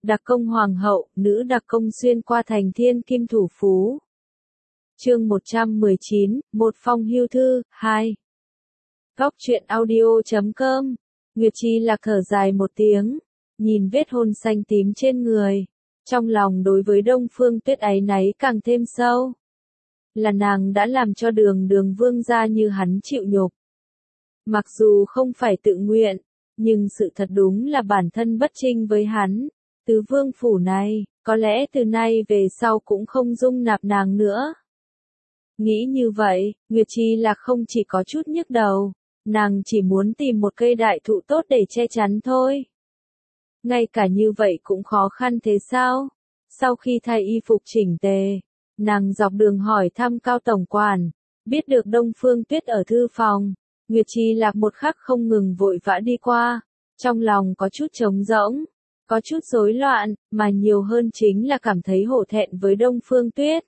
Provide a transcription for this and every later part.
Đặc công hoàng hậu, nữ đặc công xuyên qua thành thiên kim thủ phú. Chương 119, một phong hưu thư, 2. Góc truyện audio.com. Nguyệt Chi Lạc thở dài một tiếng, nhìn vết hôn xanh tím trên người, trong lòng đối với Đông Phương Tuyết áy náy càng thêm sâu. Là nàng đã làm cho Đường Vương gia như hắn chịu nhục. Mặc dù không phải tự nguyện, nhưng sự thật đúng là bản thân bất trinh với hắn. Tứ vương phủ này, có lẽ từ nay về sau cũng không dung nạp nàng nữa. Nghĩ như vậy, Nguyệt Chi Lạc không chỉ có chút nhức đầu, nàng chỉ muốn tìm một cây đại thụ tốt để che chắn thôi. Ngay cả như vậy cũng khó khăn thế sao? Sau khi thay y phục chỉnh tề, nàng dọc đường hỏi thăm Cao tổng quản, biết được Đông Phương Tuyết ở thư phòng. Nguyệt Chi Lạc một khắc không ngừng vội vã đi qua, trong lòng có chút trống rỗng, có chút rối loạn, mà nhiều hơn chính là cảm thấy hổ thẹn với Đông Phương Tuyết.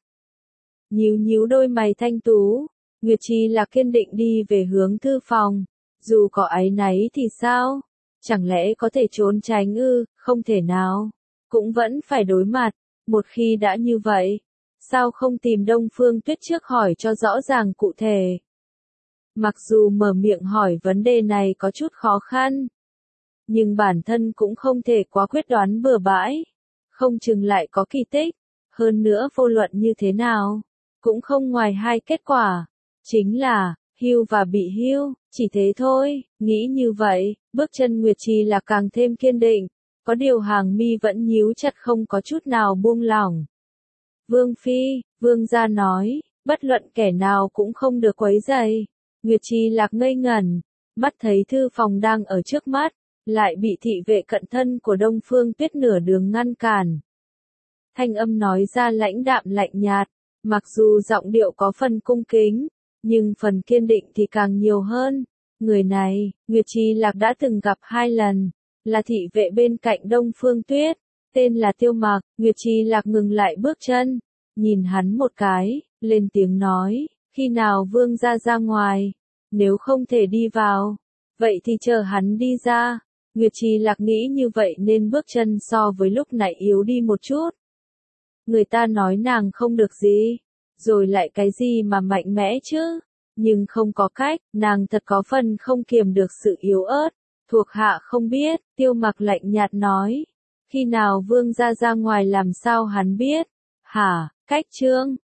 Nhíu đôi mày thanh tú, Nguyệt Chi Lạc kiên định đi về hướng thư phòng. Dù có áy náy thì sao? Chẳng lẽ có thể trốn tránh ư? Không thể nào. Cũng vẫn phải đối mặt. Một khi đã như vậy, sao không tìm Đông Phương Tuyết trước hỏi cho rõ ràng cụ thể? Mặc dù mở miệng hỏi vấn đề này có chút khó khăn, nhưng bản thân cũng không thể quá quyết đoán bừa bãi. Không chừng lại có kỳ tích. Hơn nữa vô luận như thế nào, cũng không ngoài hai kết quả. Chính là, hưu và bị hưu, chỉ thế thôi. Nghĩ như vậy, bước chân Nguyệt Chi là càng thêm kiên định. Có điều hàng mi vẫn nhíu chặt không có chút nào buông lỏng. Vương Phi, Vương gia nói, bất luận kẻ nào cũng không được quấy rầy. Nguyệt Chi Lạc ngây ngẩn, mắt thấy thư phòng đang ở trước mắt, lại bị thị vệ cận thân của Đông Phương Tuyết nửa đường ngăn cản. Thanh âm nói ra lãnh đạm lạnh nhạt, mặc dù giọng điệu có phần cung kính, nhưng phần kiên định thì càng nhiều hơn. Người này, Nguyệt Chi Lạc đã từng gặp 2 lần, là thị vệ bên cạnh Đông Phương Tuyết, tên là Tiêu Mặc. Nguyệt Chi Lạc ngừng lại bước chân, nhìn hắn một cái, lên tiếng nói, khi nào Vương gia ra ngoài, nếu không thể đi vào, vậy thì chờ hắn đi ra. Nguyệt Chi Lạc nghĩ như vậy nên bước chân so với lúc nãy yếu đi một chút. Người ta nói nàng không được gì, rồi lại cái gì mà mạnh mẽ chứ, nhưng không có cách, nàng thật có phần không kiềm được sự yếu ớt. Thuộc hạ không biết, Tiêu Mặc lạnh nhạt nói, khi nào Vương gia ra ngoài làm sao hắn biết, hả, cách trương,